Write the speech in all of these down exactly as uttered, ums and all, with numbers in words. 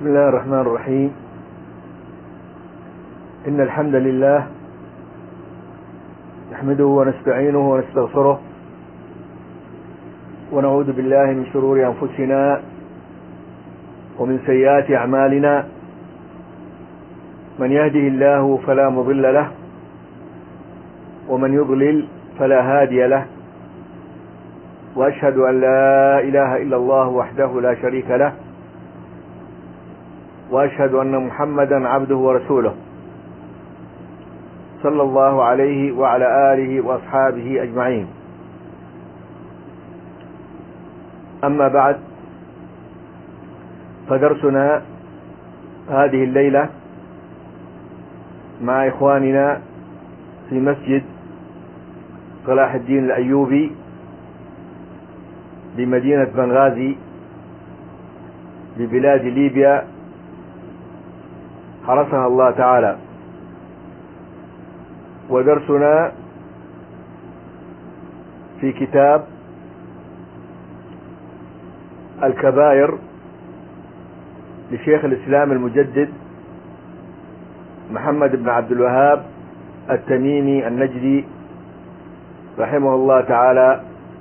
بسم الله الرحمن الرحيم. إن الحمد لله نحمده ونستعينه ونستغفره ونعوذ بالله من شرور أنفسنا ومن سيئات أعمالنا. من يهده الله فلا مضل له ومن يضلل فلا هادي له، وأشهد أن لا إله إلا الله وحده لا شريك له، وأشهد أن محمدا عبده ورسوله صلى الله عليه وعلى آله وأصحابه أجمعين. أما بعد، فدرسنا هذه الليلة مع إخواننا في مسجد صلاح الدين الأيوبي بمدينة بنغازي ببلاد ليبيا حرسها الله تعالى. ودرسنا في كتاب الكبائر لشيخ الإسلام المجدد محمد بن عبد الوهاب التميمي النجدي رحمه الله تعالى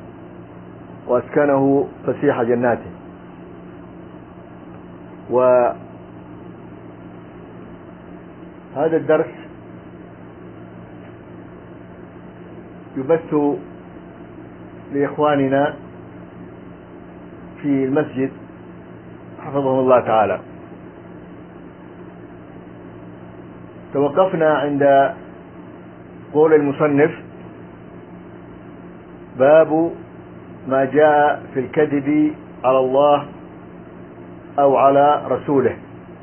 وأسكنه فسيح جناته. وهذا الدرس يبث لإخواننا في المسجد حفظهم الله تعالى. توقفنا عند قول المصنف: باب ما جاء في الكذب على الله أو على رسوله.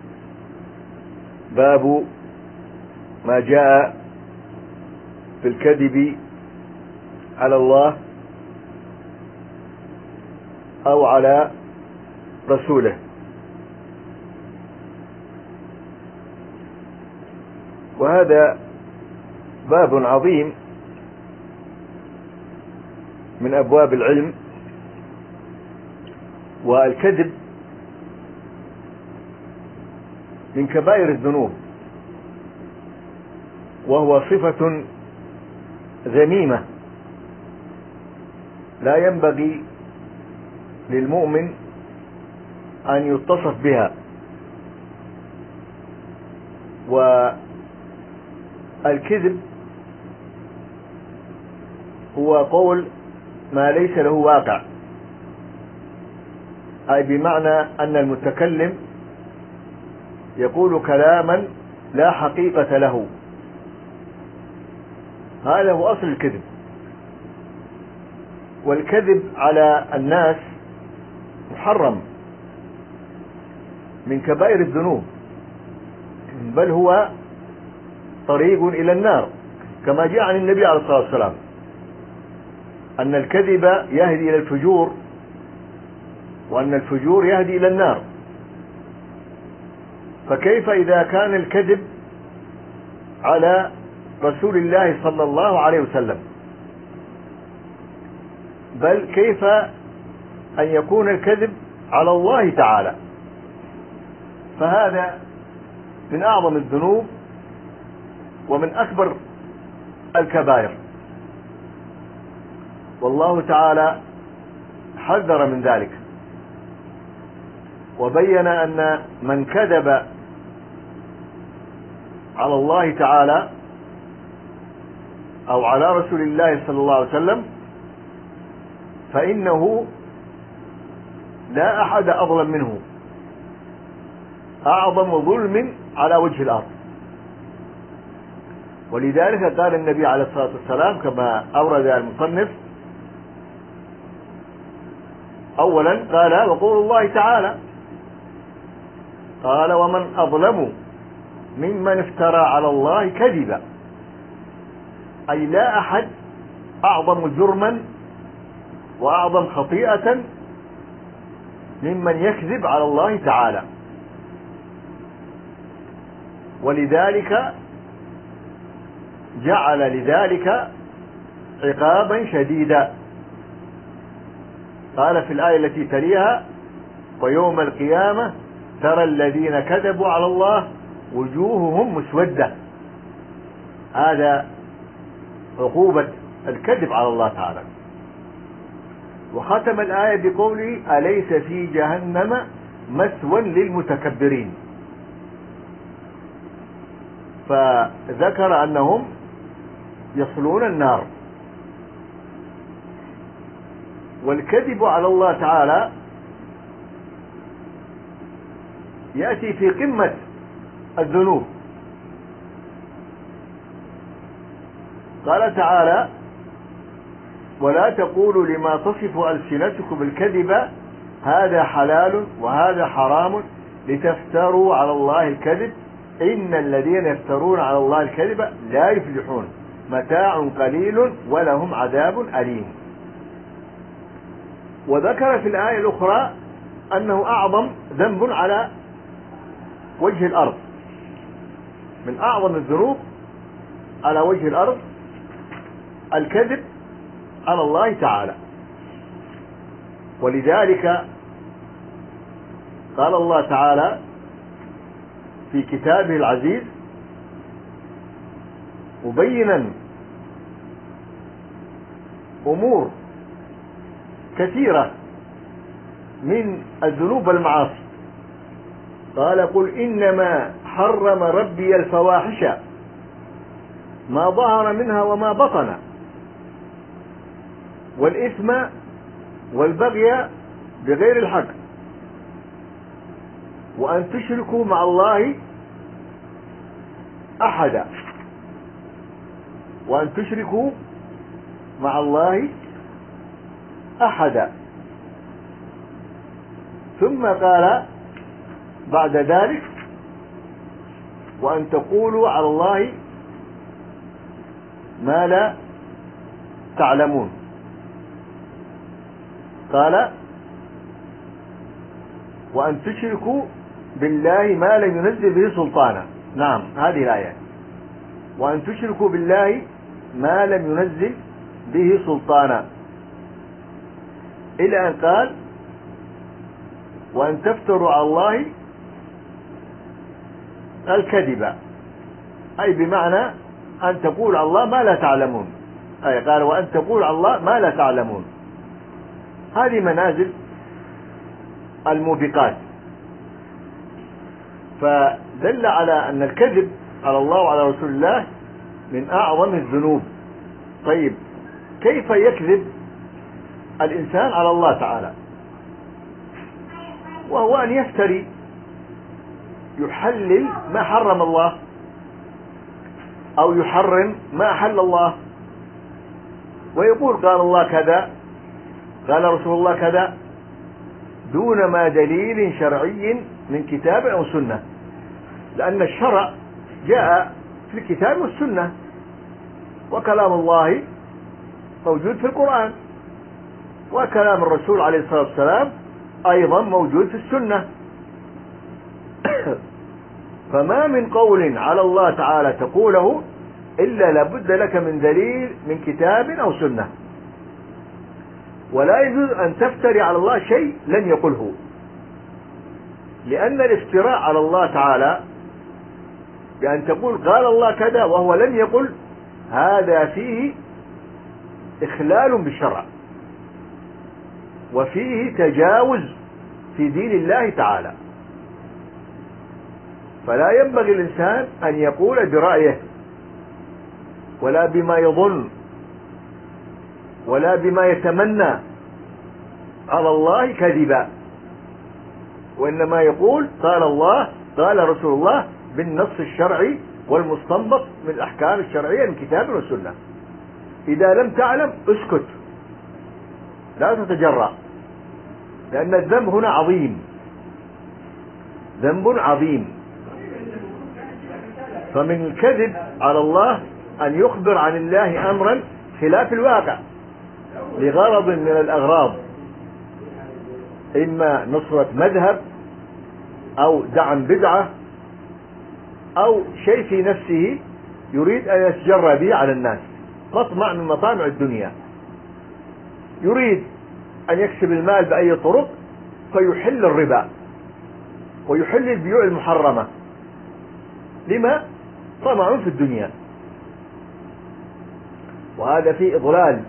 باب ما جاء في الكذب على الله أو على رسوله. وهذا باب عظيم من أبواب العلم. والكذب من كبائر الذنوب، وهو صفة ذميمة لا ينبغي للمؤمن أن يتصف بها. والكذب هو قول ما ليس له واقع، أي بمعنى أن المتكلم يقول كلاما لا حقيقة له. هذا هو أصل الكذب. والكذب على الناس محرم من كبائر الذنوب، بل هو طريق إلى النار، كما جاء عن النبي عليه الصلاة والسلام أن الكذب يهدي إلى الفجور، وأن الفجور يهدي إلى النار. فكيف إذا كان الكذب على رسول الله صلى الله عليه وسلم؟ بل كيف أن يكون الكذب على الله تعالى؟ فهذا من أعظم الذنوب ومن أكبر الكبائر، والله تعالى حذر من ذلك وبين أن من كذب على الله تعالى أو على رسول الله صلى الله عليه وسلم فإنه لا أحد أظلم منه، أعظم ظلم على وجه الأرض. ولذلك قال النبي عليه الصلاة والسلام كما أورد المصنف: أولا قال وقول الله تعالى، قال ومن أظلم ممن افترى على الله كذبا، أي لا أحد أعظم جرما وأعظم خطيئة ممن يكذب على الله تعالى. ولذلك جعل لذلك عقابا شديدا. قال في الآية التي تليها: ويوم القيامة ترى الذين كذبوا على الله وجوههم مسودة. هذا عقوبة الكذب على الله تعالى. وختم الآية بقوله أليس في جهنم مثوى للمتكبرين، فذكر أنهم يصلون النار. والكذب على الله تعالى يأتي في قمة الذنوب. قال تعالى ولا تقولوا لما تصف ألسنتكم الكذب هذا حلال وهذا حرام لتفتروا على الله الكذب إن الذين يفترون على الله الكذب لا يفلحون متاع قليل ولهم عذاب أليم. وذكر في الآية الأخرى أنه أعظم ذنب على وجه الأرض، من أعظم الذنوب على وجه الأرض الكذب على الله تعالى. ولذلك قال الله تعالى في كتابه العزيز مبينا أمور كثيرة من الذنوب والمعاصي، قال قل إنما حرم ربي الفواحش ما ظهر منها وما بطن والإثم والبغي بغير الحق وأن تشركوا مع الله أحدا وأن تشركوا مع الله أحدا ثم قال بعد ذلك وأن تقولوا على الله ما لا تعلمون. قال وأن تشركوا بالله ما لم ينزل به سلطانا. نعم هذه الآية، وأن تشركوا بالله ما لم ينزل به سلطانا، إلى أن قال وأن تفتروا على الله الكذب، أي بمعنى أن تقول على الله ما لا تعلمون، أي قال وأن تقول على الله ما لا تعلمون. هذه منازل الموبقات. فدل على أن الكذب على الله وعلى رسول الله من أعظم الذنوب. طيب كيف يكذب الإنسان على الله تعالى؟ وهو أن يفتري، يحلل ما حرم الله أو يحرم ما أحل الله، ويقول قال الله كذا قال رسول الله كذا دون ما دليل شرعي من كتاب أو سنة، لأن الشرع جاء في الكتاب والسنة، وكلام الله موجود في القرآن، وكلام الرسول عليه الصلاة والسلام أيضا موجود في السنة. فما من قول على الله تعالى تقوله إلا لابد لك من دليل من كتاب أو سنة، ولا يجوز أن تفتري على الله شيء لم يقله، لأن الافتراء على الله تعالى بأن تقول قال الله كذا وهو لم يقل هذا فيه إخلال بالشرع وفيه تجاوز في دين الله تعالى. فلا ينبغي الإنسان أن يقول برأيه ولا بما يظن ولا بما يتمنى على الله كذبا، وإنما يقول قال الله قال رسول الله بالنص الشرعي والمستنبط من الأحكام الشرعية من كتاب وسنة. إذا لم تعلم اسكت، لا تتجرأ، لأن الذنب هنا عظيم، ذنب عظيم. فمن الكذب على الله أن يخبر عن الله أمرا خلاف الواقع لغرض من الأغراض، إما نصرة مذهب أو دعم بدعة أو شيء في نفسه يريد أن يتجرى به على الناس، مطمع من مطامع الدنيا، يريد أن يكسب المال بأي طرق فيحل الربا ويحل البيوع المحرمة. لما؟ طمع في الدنيا. وهذا فيه إضلال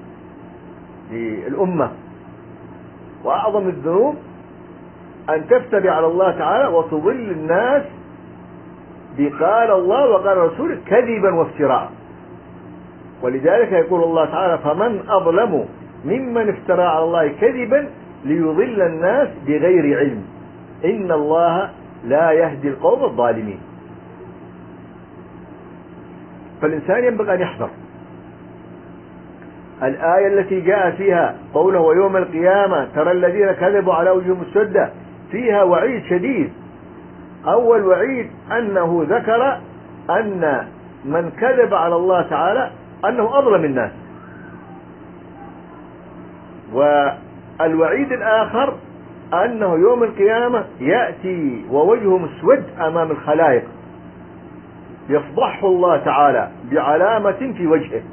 للأمة. وأعظم الذنوب أن تفتري على الله تعالى وتضل الناس بقال الله وقال رسوله كذبا وافتراء. ولذلك يقول الله تعالى: فمن أظلم ممن افترى على الله كذبا ليضل الناس بغير علم إن الله لا يهدي القوم الظالمين. فالإنسان ينبغي أن يحذر. الآية التي جاء فيها قوله: ويوم القيامة ترى الذين كذبوا على وجوههم مسودة، فيها وعيد شديد. أول وعيد أنه ذكر أن من كذب على الله تعالى أنه أظلم الناس. والوعيد الآخر أنه يوم القيامة يأتي ووجهه مسود أمام الخلائق، يفضحه الله تعالى بعلامة في وجهه.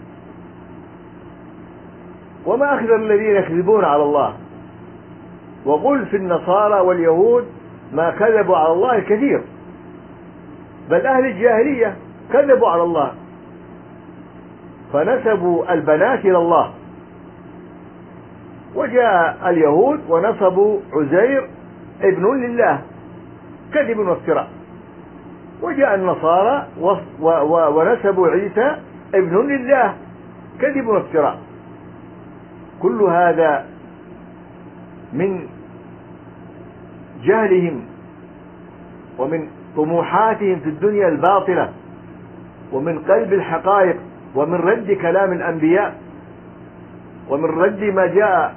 وما أخذ الذين يكذبون على الله. وقل في النصارى واليهود ما كذبوا على الله كثير، بل أهل الجاهلية كذبوا على الله فنسبوا البنات إلى الله. وجاء اليهود ونسبوا عزير ابن لله، كذب وافتراء. وجاء النصارى ونسبوا عيسى ابن لله، كذب وافتراء. كل هذا من جهلهم ومن طموحاتهم في الدنيا الباطلة، ومن قلب الحقائق، ومن رد كلام الأنبياء، ومن رد ما جاء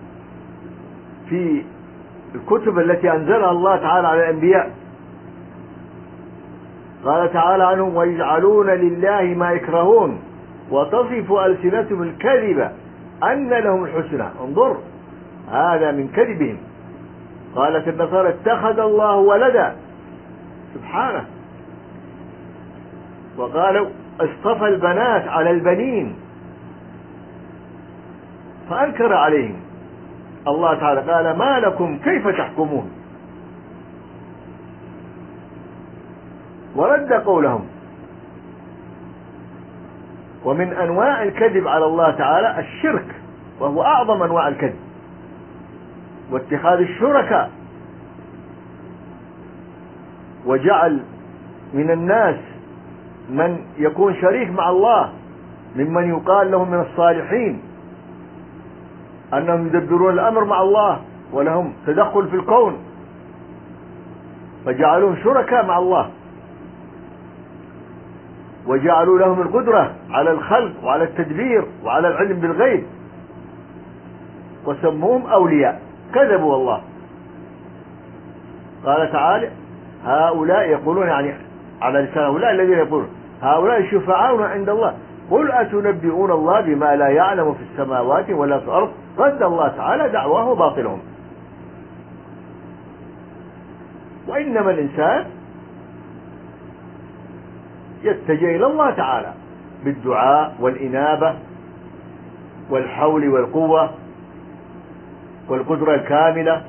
في الكتب التي أنزلها الله تعالى على الأنبياء. قال تعالى عنهم: ويجعلون لله ما يكرهون وتصف ألسنتهم الكذب أن لهم الحسنى. انظر، هذا من كذبهم. قالت النصارى: اتخذ الله ولدا، سبحانه. وقالوا: اصطفى البنات على البنين، فأنكر عليهم الله تعالى. قال: ما لكم كيف تحكمون؟ ورد قولهم. ومن أنواع الكذب على الله تعالى الشرك، وهو أعظم أنواع الكذب، واتخاذ الشركاء، وجعل من الناس من يكون شريك مع الله ممن يقال لهم من الصالحين أنهم يدبرون الأمر مع الله ولهم تدخل في الكون، فجعلوهم شركاء مع الله، وجعلوا لهم القدرة على الخلق وعلى التدبير وعلى العلم بالغيب، وسموهم أولياء. كذبوا الله. قال تعالى: هؤلاء يقولون، يعني على لسان هؤلاء الذين يقولون هؤلاء شفعاؤنا عند الله قل أتنبئون الله بما لا يعلم في السماوات ولا في الأرض. رد الله تعالى دعواه باطلهم. وإنما الإنسان يتجه إلى الله تعالى بالدعاء والإنابة والحول والقوة والقدرة الكاملة.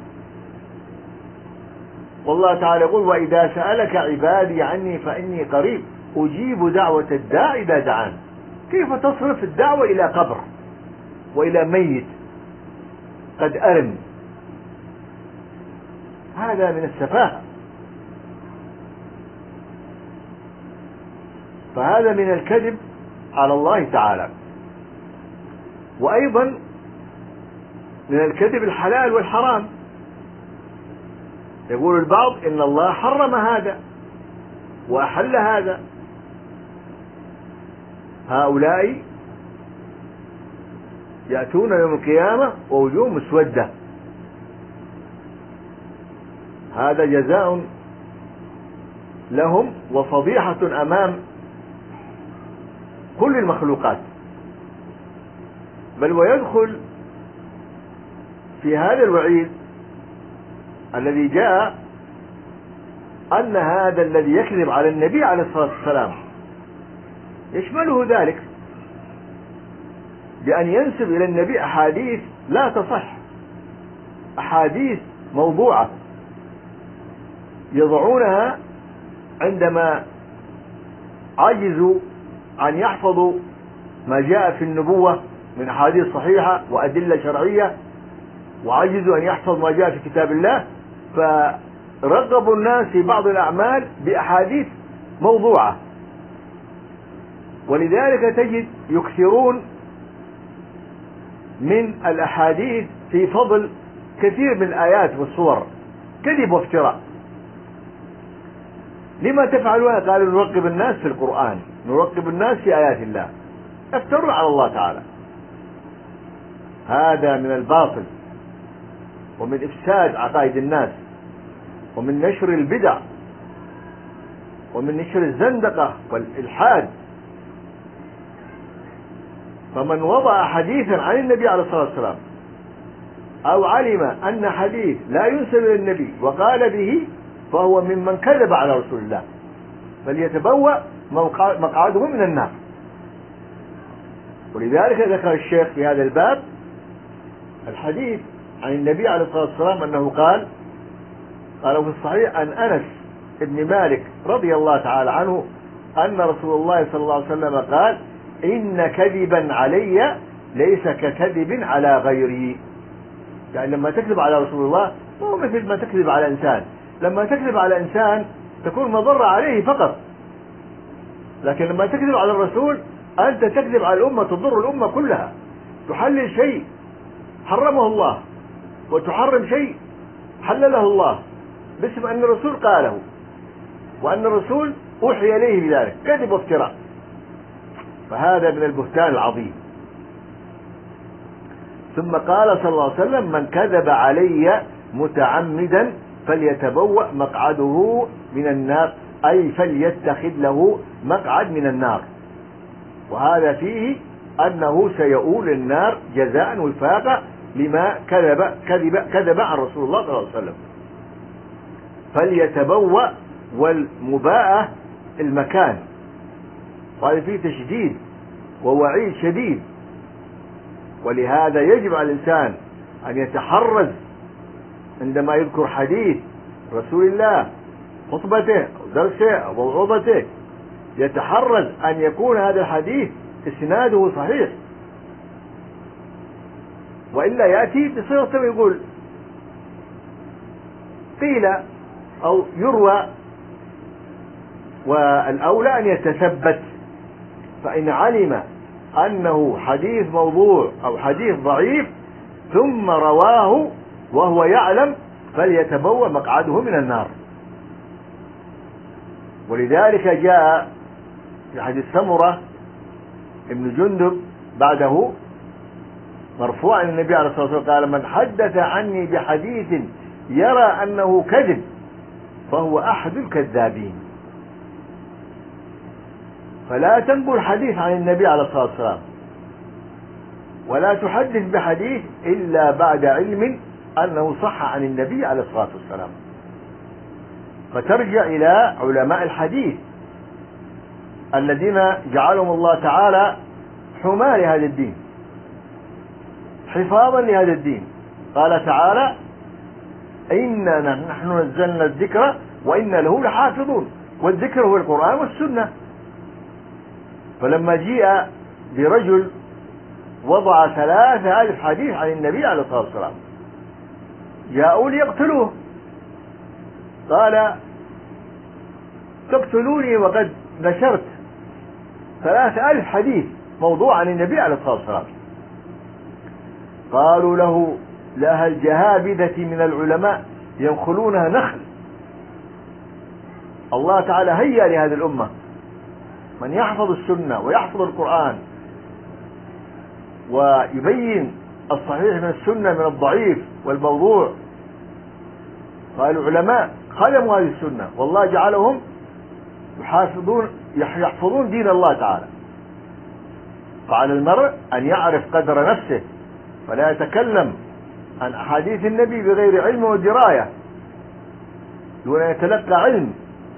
والله تعالى يقول: وإذا سألك عبادي عني فإني قريب أجيب دعوة الداع إذا دعان. كيف تصرف الدعوة إلى قبر وإلى ميت قد أرم؟ هذا من السفاهة. فهذا من الكذب على الله تعالى. وأيضا من الكذب الحلال والحرام. يقول البعض إن الله حرم هذا وأحل هذا. هؤلاء يأتون يوم القيامة ووجوه مسودة. هذا جزاء لهم وفضيحة أمام كل المخلوقات. بل ويدخل في هذا الوعيد الذي جاء أن هذا الذي يكذب على النبي عليه الصلاة والسلام يشمله ذلك، بأن ينسب إلى النبي أحاديث لا تصح، أحاديث موضوعة يضعونها عندما عجزوا أن يحفظوا ما جاء في النبوة من أحاديث صحيحة وأدلة شرعية، وعجزوا أن يحفظوا ما جاء في كتاب الله، فرغبوا الناس في بعض الأعمال بأحاديث موضوعة. ولذلك تجد يكثرون من الأحاديث في فضل كثير من الآيات والصور، كذب وافتراء. لما تفعلون؟ قالوا نرغب الناس في القرآن، نرغب الناس في آيات الله، افتروا على الله تعالى. هذا من الباطل ومن إفساد عقائد الناس ومن نشر البدع ومن نشر الزندقة والإلحاد. فمن وضع حديثا عن النبي عليه الصلاة والسلام أو علم أن حديث لا ينسب إلى النبي وقال به فهو ممن كذب على رسول الله، فليتبوأ مقعده من النار. ولذلك ذكر الشيخ في هذا الباب الحديث عن النبي عليه الصلاة والسلام أنه قال قال في الصحيح عن أنس بن مالك رضي الله تعالى عنه أن رسول الله صلى الله عليه وسلم قال إن كذبا علي ليس ككذب على غيري. يعني لما تكذب على رسول الله هو مثل ما تكذب على إنسان، لما تكذب على إنسان تكون مضرة عليه فقط، لكن لما تكذب على الرسول أنت تكذب على الأمة، تضر الأمة كلها، تحلل شيء حرمه الله وتحرم شيء حلله الله باسم أن الرسول قاله وأن الرسول أوحي إليه بذلك، كذب وافتراء. فهذا من البهتان العظيم. ثم قال صلى الله عليه وسلم من كذب علي متعمدا فليتبوأ مقعده من النار، أي فليتخذ له مقعد من النار. وهذا فيه أنه سيؤول النار جزاء وفاقا لما كذب كذب كذب عن رسول الله صلى الله عليه وسلم. فليتبوأ، والمباءة المكان، وهذا فيه تشديد ووعيد شديد. ولهذا يجب على الإنسان أن يتحرز عندما يذكر حديث رسول الله، خطبته أو درسه أو موعظته، يتحرز أن يكون هذا الحديث إسناده صحيح، وإلا يأتي بصيغة ويقول قيل أو يروى، والأولى أن يتثبت. فإن علم أنه حديث موضوع أو حديث ضعيف ثم رواه وهو يعلم فليتبوأ مقعده من النار. ولذلك جاء في حديث سمرة ابن جندب بعده مرفوعا النبي عليه الصلاة والسلام قال من حدث عني بحديث يرى أنه كذب فهو أحد الكذابين. فلا تنقل حديث عن النبي عليه الصلاة والسلام ولا تحدث بحديث إلا بعد علم أنه صح عن النبي عليه الصلاة والسلام، فترجع إلى علماء الحديث الذين جعلهم الله تعالى حماة لهذا الدين، حفاظا لهذا الدين. قال تعالى إننا نحن نزلنا الذكر وإنا له لحافظون، والذكر هو القرآن والسنة. فلما جاء برجل وضع ثلاثة ألف حديث عن النبي عليه الصلاة والسلام جاءوا ليقتلوه، قال تقتلوني وقد نشرت ثلاثة ألف حديث موضوع عن النبي عليه الصلاة والسلام. قالوا له لها الجهابذة من العلماء ينخلونها نخل. الله تعالى هيأ لهذه الأمة من يحفظ السنة ويحفظ القرآن ويبين الصحيح من السنة من الضعيف والموضوع. قالوا علماء خدموا هذه السنة والله جعلهم يحافظون يحفظون دين الله تعالى. فعلى المرء أن يعرف قدر نفسه فلا يتكلم عن أحاديث النبي بغير علم ودراية دون أن يتلقى علم،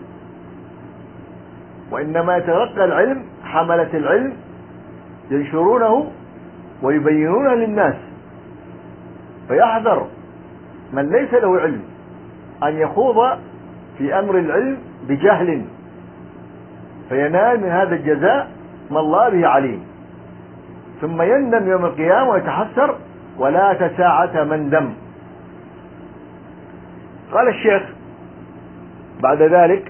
وإنما يتلقى العلم حملة العلم ينشرونه ويبينونه للناس. فيحذر من ليس له علم أن يخوض في أمر العلم بجهل فينال من هذا الجزاء ما الله به عليم، ثم يندم يوم القيامة ويتحسر ولا تساعة مندم. قال الشيخ بعد ذلك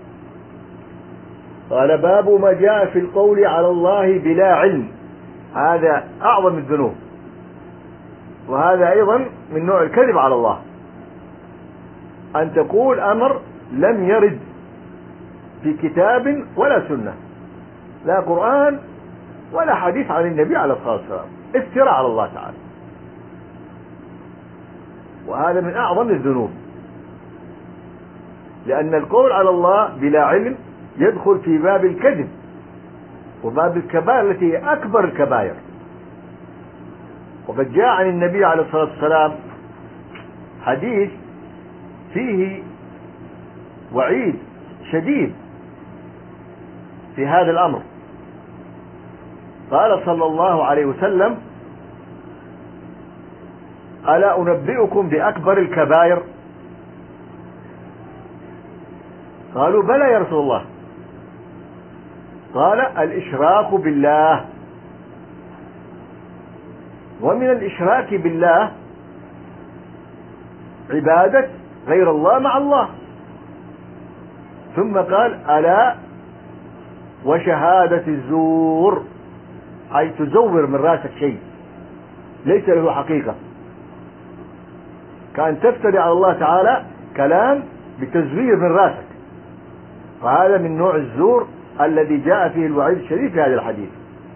قال باب ما جاء في القول على الله بلا علم. هذا أعظم الذنوب، وهذا أيضا من نوع الكذب على الله، أن تقول أمر لم يرد في كتاب ولا سنة، لا قرآن ولا حديث عن النبي عليه الصلاة والسلام، افتراء على الله تعالى، وهذا من أعظم الذنوب، لأن القول على الله بلا علم يدخل في باب الكذب وباب الكبائر التي هي أكبر الكبائر. وقد جاء عن النبي عليه الصلاة والسلام حديث فيه وعيد شديد في هذا الأمر. قال صلى الله عليه وسلم ألا أنبئكم بأكبر الكبائر؟ قالوا بلى يا رسول الله. قال الإشراك بالله. ومن الإشراك بالله عبادة غير الله مع الله. ثم قال ألا وشهادة الزور، أي تزور من راسك شيء ليس له حقيقة، كأن تفتري على الله تعالى كلام بتزوير من راسك، فهذا من نوع الزور الذي جاء فيه الوعيد الشديد في هذا الحديث.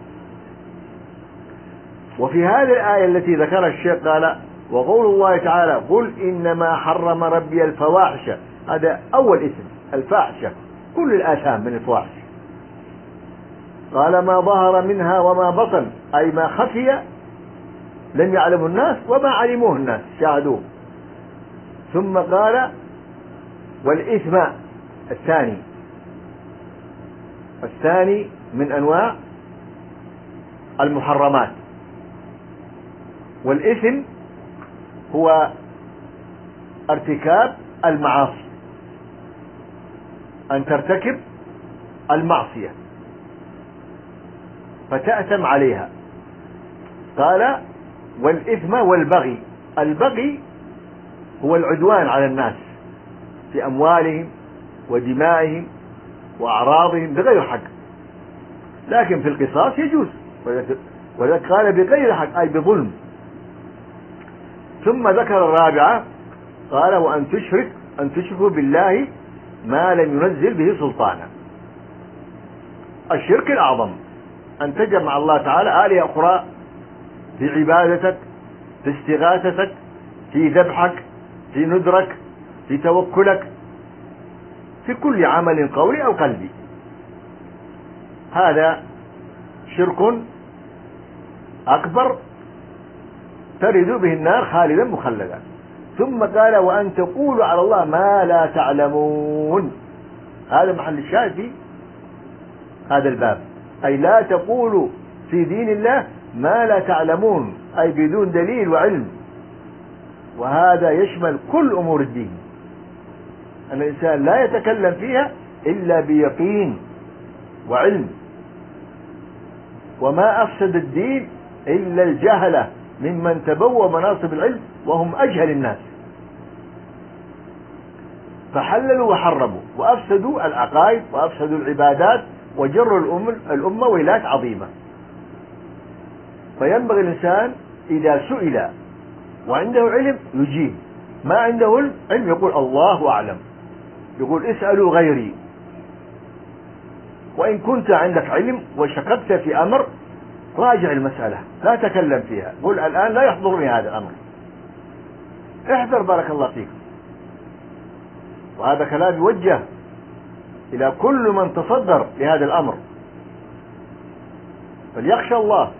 وفي هذه الآية التي ذكرها الشيخ قال وقول الله تعالى قل إنما حرم ربي الفواحش، هذا أول اسم الفاحشة، كل الآثام من الفواحش. قال ما ظهر منها وما بطن، أي ما خفي لم يعلمه الناس وما علموه الناس شاهدوه. ثم قال والإثم الثاني، الثاني من أنواع المحرمات. والإثم هو ارتكاب المعاصي، أن ترتكب المعصية فتأثم عليها. قال والإثم والبغي. البغي هو العدوان على الناس في أموالهم ودمائهم وأعراضهم بغير حق، لكن في القصاص يجوز، ولذلك قال بغير حق أي بظلم. ثم ذكر الرابعة قال وأن تشرك أن تشركوا بالله ما لم ينزل به سلطانا. الشرك الأعظم أن تجمع الله تعالى آلهة أخرى في عبادتك، في استغاثتك، في ذبحك، في نذرك، في توكلك، في كل عمل قولي أو قلبي. هذا شرك أكبر ترد به النار خالدا مخلدا. ثم قال وأن تقولوا على الله ما لا تعلمون. هذا محل الشاهد في هذا الباب، أي لا تقولوا في دين الله ما لا تعلمون، أي بدون دليل وعلم. وهذا يشمل كل أمور الدين، أن الإنسان لا يتكلم فيها إلا بيقين وعلم. وما أفسد الدين إلا الجهلة ممن تبوى مناصب العلم وهم أجهل الناس، فحللوا وحرموا وأفسدوا العقائد وأفسدوا العبادات وجروا الأمة ويلات عظيمة. فينبغي الإنسان إذا سئل وعنده علم يجيب، ما عنده علم يقول الله أعلم، يقول اسألوا غيري. وإن كنت عندك علم وشككت في أمر راجع المسألة، لا تكلم فيها، قل الآن لا يحضرني هذا الأمر، احذر بارك الله فيك. وهذا كلام يوجه إلى كل من تصدر لهذا الأمر، فليخشى الله.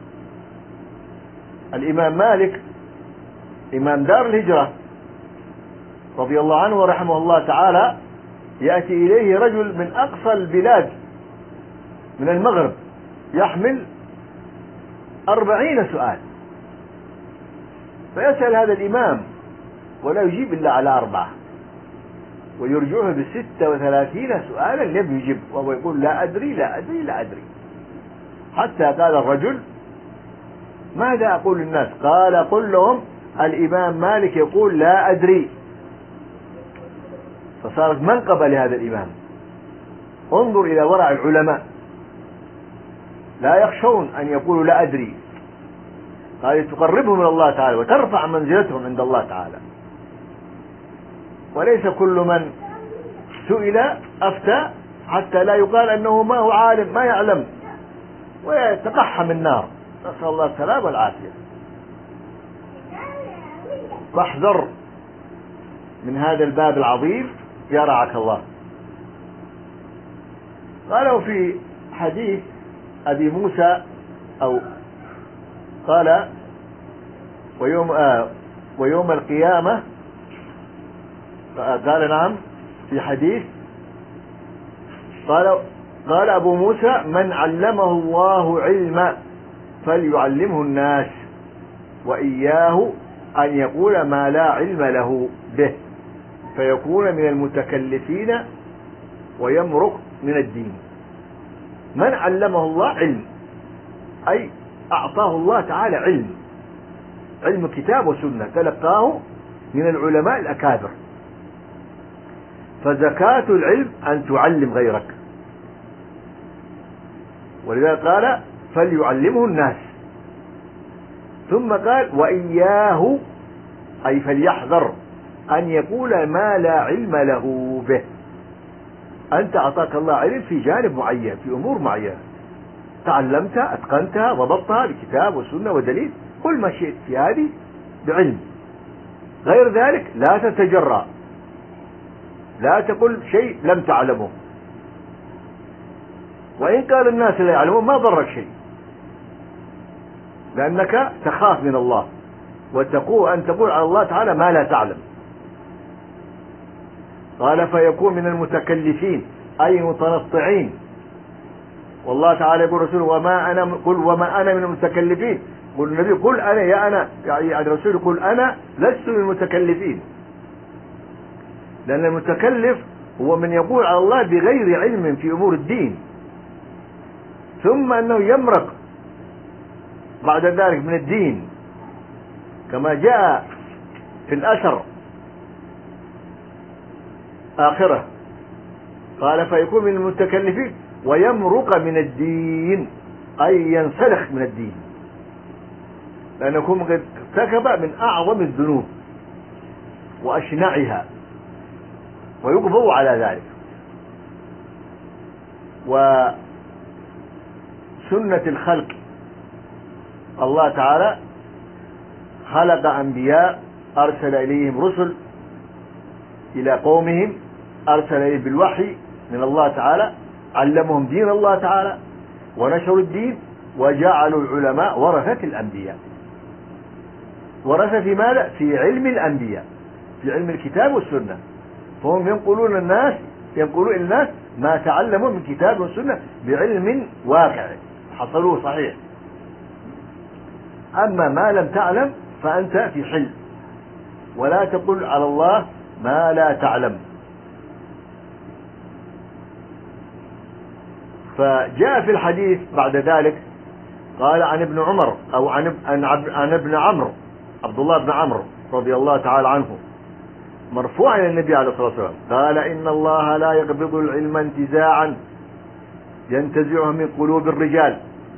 الإمام مالك إمام دار الهجرة رضي الله عنه ورحمه الله تعالى يأتي إليه رجل من أقصى البلاد من المغرب يحمل أربعين سؤال، فيسأل هذا الإمام ولا يجيب إلا على أربعة، ويرجعه بستة وثلاثين سؤالا لم يجب، وهو يقول لا أدري لا أدري لا أدري، حتى قال الرجل ماذا أقول للناس؟ قال قل لهم الإمام مالك يقول لا أدري. فصارت منقبة لهذا الإمام. انظر إلى ورع العلماء، لا يخشون أن يقولوا لا أدري، قال تقربهم من الله تعالى وترفع منزلتهم عند الله تعالى. وليس كل من سئل أفتى حتى لا يقال أنه ما هو عالم ما يعلم ويتقحم النار، نسأل الله السلامة والعافية. فاحذر من هذا الباب العظيم يا رعاك الله. قالوا في حديث أبي موسى أو قال ويوم آه ويوم القيامة، قال نعم في حديث قال قال أبو موسى من علمه الله علما فليعلمه الناس، وإياه أن يقول ما لا علم له به فيكون من المتكلفين ويمرق من الدين. من علمه الله علم أي أعطاه الله تعالى علم، علم كتاب وسنة تلقاه من العلماء الأكابر. فزكاة العلم أن تعلم غيرك، ولذا قال فليعلمه الناس، ثم قال وإياه أي فليحذر أن يقول ما لا علم له به. أنت أعطاك الله علم في جانب معين، في أمور معينة تعلمتها أتقنتها ضبطتها بكتاب وسنة ودليل، كل ما شئت في هذه بعلم. غير ذلك لا تتجرأ، لا تقل شيء لم تعلمه، وإن قال الناس لا يعلمون ما ضرك شيء، لأنك تخاف من الله وتقول أن تقول على الله تعالى ما لا تعلم. قال فيكون من المتكلفين أي متنطعين، والله تعالى يقول رسوله وما أنا قل وما أنا من المتكلفين، قل النبي قل أنا يا أنا، يعني الرسول يقول أنا لست من المتكلفين، لأن المتكلف هو من يقول على الله بغير علم في أمور الدين، ثم أنه يمرق بعد ذلك من الدين، كما جاء في الأثر آخرة قال فيكون من المتكلفين ويمرق من الدين أي ينسلخ من الدين، لأنه قد ارتكب من أعظم الذنوب وأشنعها ويقبض على ذلك. وسنة الخلق الله تعالى خلق أنبياء أرسل إليهم رسل إلى قومهم، أرسل إليهم بالوحي من الله تعالى، علمهم دين الله تعالى ونشروا الدين، وجعلوا العلماء ورثة الأنبياء. ورثة في ماذا؟ في علم الأنبياء، في علم الكتاب والسنة، فهم ينقلون الناس ينقلون الناس ما تعلموا من كتاب والسنة بعلم واقع حصلوه صحيح. أما ما لم تعلم فأنت في حل، ولا تقل على الله ما لا تعلم. فجاء في الحديث بعد ذلك قال عن ابن عمر أو عن عن ابن عمرو عبد الله بن عمرو رضي الله تعالى عنه مرفوعا إلى النبي عليه الصلاة والسلام قال إن الله لا يقبض العلم انتزاعا ينتزعه من قلوب الرجال.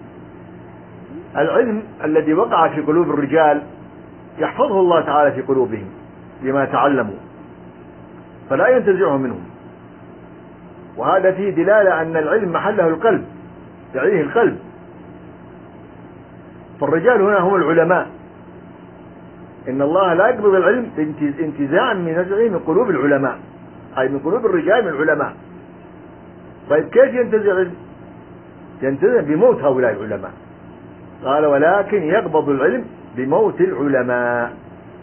العلم الذي وقع في قلوب الرجال يحفظه الله تعالى في قلوبهم بما تعلموا، فلا ينتزعه منهم. وهذا فيه دلالة أن العلم محله القلب، يعيه القلب. فالرجال هنا هم العلماء، إن الله لا يقبض العلم انتزاعا من نزعه من قلوب العلماء، أي من قلوب الرجال من العلماء. طيب كيف ينتزع العلم؟ ينتزع بموت هؤلاء العلماء. قال ولكن يقبض العلم بموت العلماء.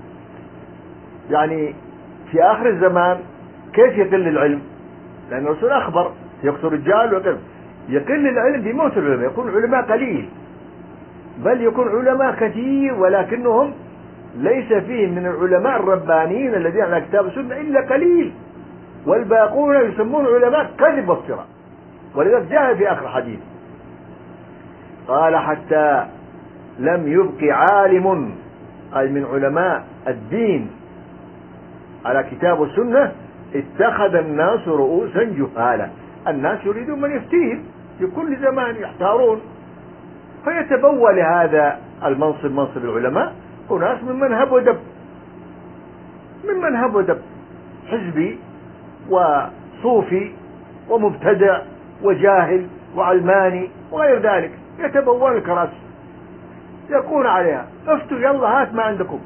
يعني في آخر الزمان كيف يقل العلم؟ لأن الرسول أخبر يقتل الرجال ويقل يقل العلم بموت العلماء، يكون العلماء قليل، بل يكون علماء كثير ولكنهم ليس فيهم من العلماء الربانيين الذين على كتاب السنة إلا قليل، والباقون يسمون علماء كذب وافتراء. ولذلك جاء في آخر الحديث قال حتى لم يبق عالم، أي من علماء الدين على كتاب والسنة، اتخذ الناس رؤوسا جهالا. الناس يريدون من يفتيهم في كل زمان، يحتارون، فيتبوى لهذا المنصب منصب العلماء أناس من منهب ودب، من منهب ودب، حزبي وصوفي ومبتدع وجاهل وعلماني وغير ذلك، يتبوون الكراسي يقون عليها افتوا يلا هات ما عندكم.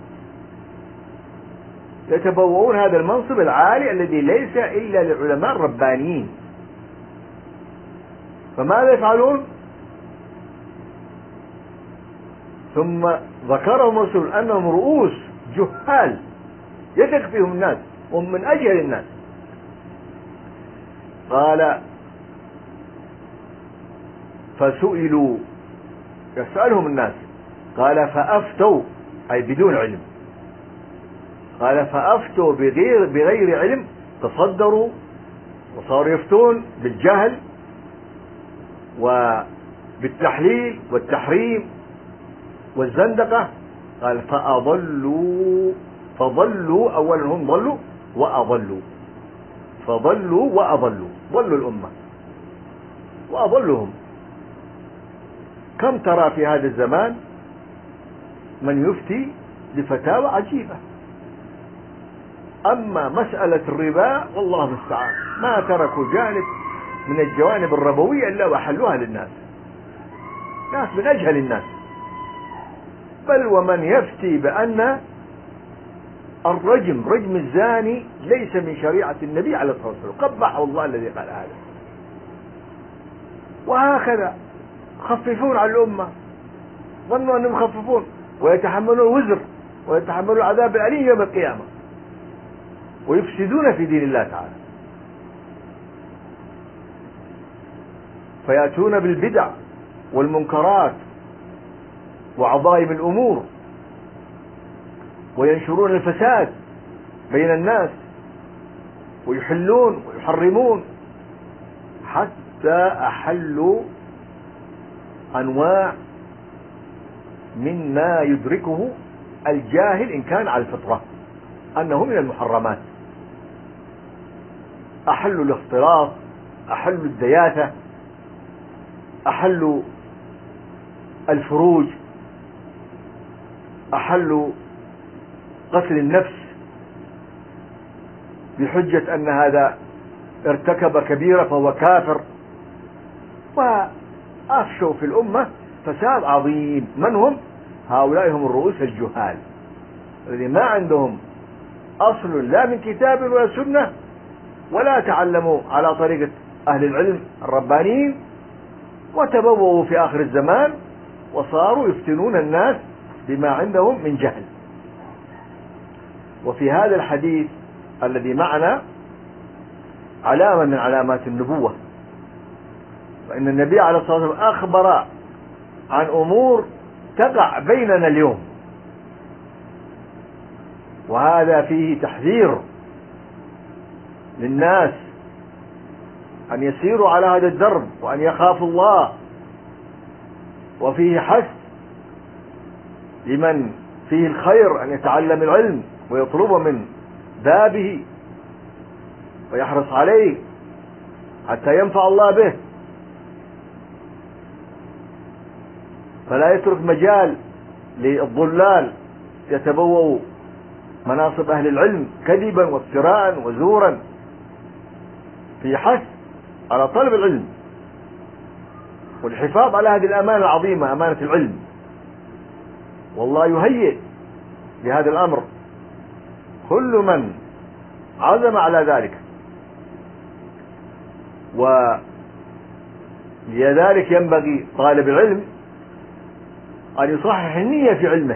يتبوؤون هذا المنصب العالي الذي ليس إلا للعلماء الربانيين. فماذا يفعلون؟ ثم ذكرهم الرسول أنهم رؤوس جهال يثق فيهم الناس، هم من أجهل الناس. قال فسئلوا، يسألهم الناس، قال فأفتوا، أي بدون علم، قال فأفتوا بغير, بغير علم، تصدروا وصاروا يفتون بالجهل وبالتحليل والتحريم والزندقة. قال فأضلوا، فضلوا، أولا هم ضلوا وأضلوا، فضلوا وأضلوا، ضلوا الأمة وأضلهم. كم ترى في هذا الزمان من يفتي بفتاوى عجيبة. أما مسألة الربا والله المستعان ما تركوا جانب من الجوانب الربوية إلا وحلوها للناس، ناس من أجهل الناس. بل ومن يفتي بأن الرجم، رجم الزاني، ليس من شريعة النبي عليه الصلاة والسلام، قبحه الله الذي قال هذا. وهكذا خففون على الأمة، ظنوا أنهم يخففون ويتحملون الوزر ويتحملون العذاب الأليم يوم القيامة، ويفسدون في دين الله تعالى. فيأتون بالبدع والمنكرات وعظائم الأمور وينشرون الفساد بين الناس ويحلون ويحرمون، حتى أحلوا أنواع مما يدركه الجاهل إن كان على الفطرة أنه من المحرمات. أحلوا الاختلاط، أحلوا الدياثة، أحلوا الفروج، أحلوا قتل النفس بحجة أن هذا ارتكب كبيرة فهو كافر. وأفشوا في الأمة فساد عظيم. من هم؟ هؤلاء هم الرؤوس الجهال الذين ما عندهم أصل لا من كتاب ولا سنة، ولا تعلموا على طريقة أهل العلم الربانيين، وتبوؤوا في آخر الزمان وصاروا يفتنون الناس بما عندهم من جهل. وفي هذا الحديث الذي معنا علامة من علامات النبوة، فإن النبي عليه الصلاة والسلام أخبر عن أمور تقع بيننا اليوم، وهذا فيه تحذير للناس أن يسيروا على هذا الدرب وأن يخافوا الله، وفيه حث لمن فيه الخير أن يتعلم العلم ويطلب من بابه ويحرص عليه حتى ينفع الله به، فلا يترك مجال للضلال يتبوأوا مناصب أهل العلم كذبا وافتراء وزورا. في حث على طلب العلم والحفاظ على هذه الأمانة العظيمة، أمانة العلم، والله يهيئ لهذا الأمر كل من عزم على ذلك. ولذلك ينبغي طالب العلم أن يصحح النية في علمه.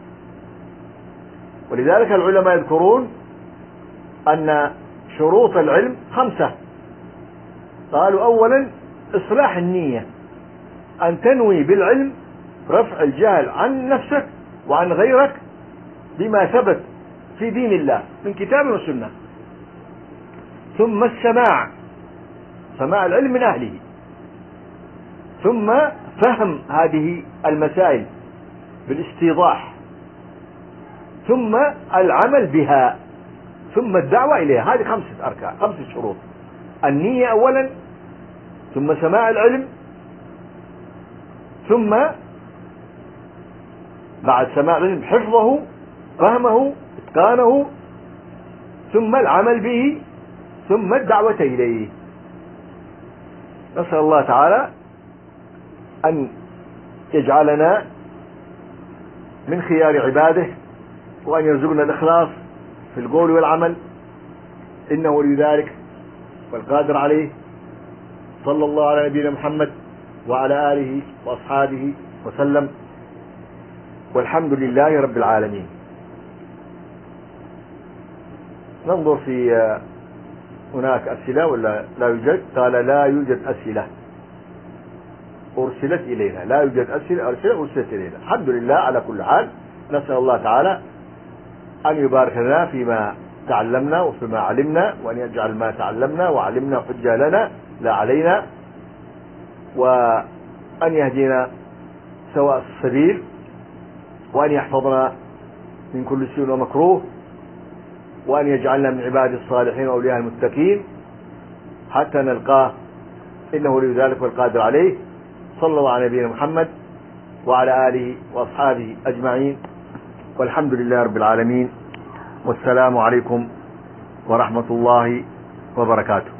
ولذلك العلماء يذكرون أن شروط العلم خمسة. قالوا أولا إصلاح النية، أن تنوي بالعلم رفع الجهل عن نفسك وعن غيرك بما ثبت في دين الله من كتاب وسنة. ثم السماع، سماع العلم من أهله، ثم فهم هذه المسائل بالاستيضاح، ثم العمل بها، ثم الدعوة إليها. هذه خمسة أركان، خمسة شروط: النية أولا، ثم سماع العلم، ثم بعد سماع العلم حفظه، فهمه، اتقانه، ثم العمل به، ثم الدعوة إليه. نسأل الله تعالى أن يجعلنا من خيار عباده، وأن يرزقنا الإخلاص في القول والعمل، إنه ولي ذلك والقادر عليه. صلى الله على نبينا محمد وعلى آله وأصحابه وسلم، والحمد لله رب العالمين. ننظر في هناك أسئلة ولا لا يوجد؟ قال لا يوجد أسئلة أرسلت إلينا، لا يوجد أسئلة أرسلت إلينا. الحمد لله على كل حال. نسأل الله تعالى أن يبارك لنا فيما تعلمنا وفيما علمنا، وأن يجعل ما تعلمنا وعلمنا حجة لنا لا علينا، وأن يهدينا سواء السبيل، وأن يحفظنا من كل سوء ومكروه، وأن يجعلنا من عباد الصالحين وأولياء المتقين حتى نلقاه، إنه ولي ذلك والقادر عليه. صلى الله على نبينا محمد وعلى آله وأصحابه أجمعين، والحمد لله رب العالمين، والسلام عليكم ورحمة الله وبركاته.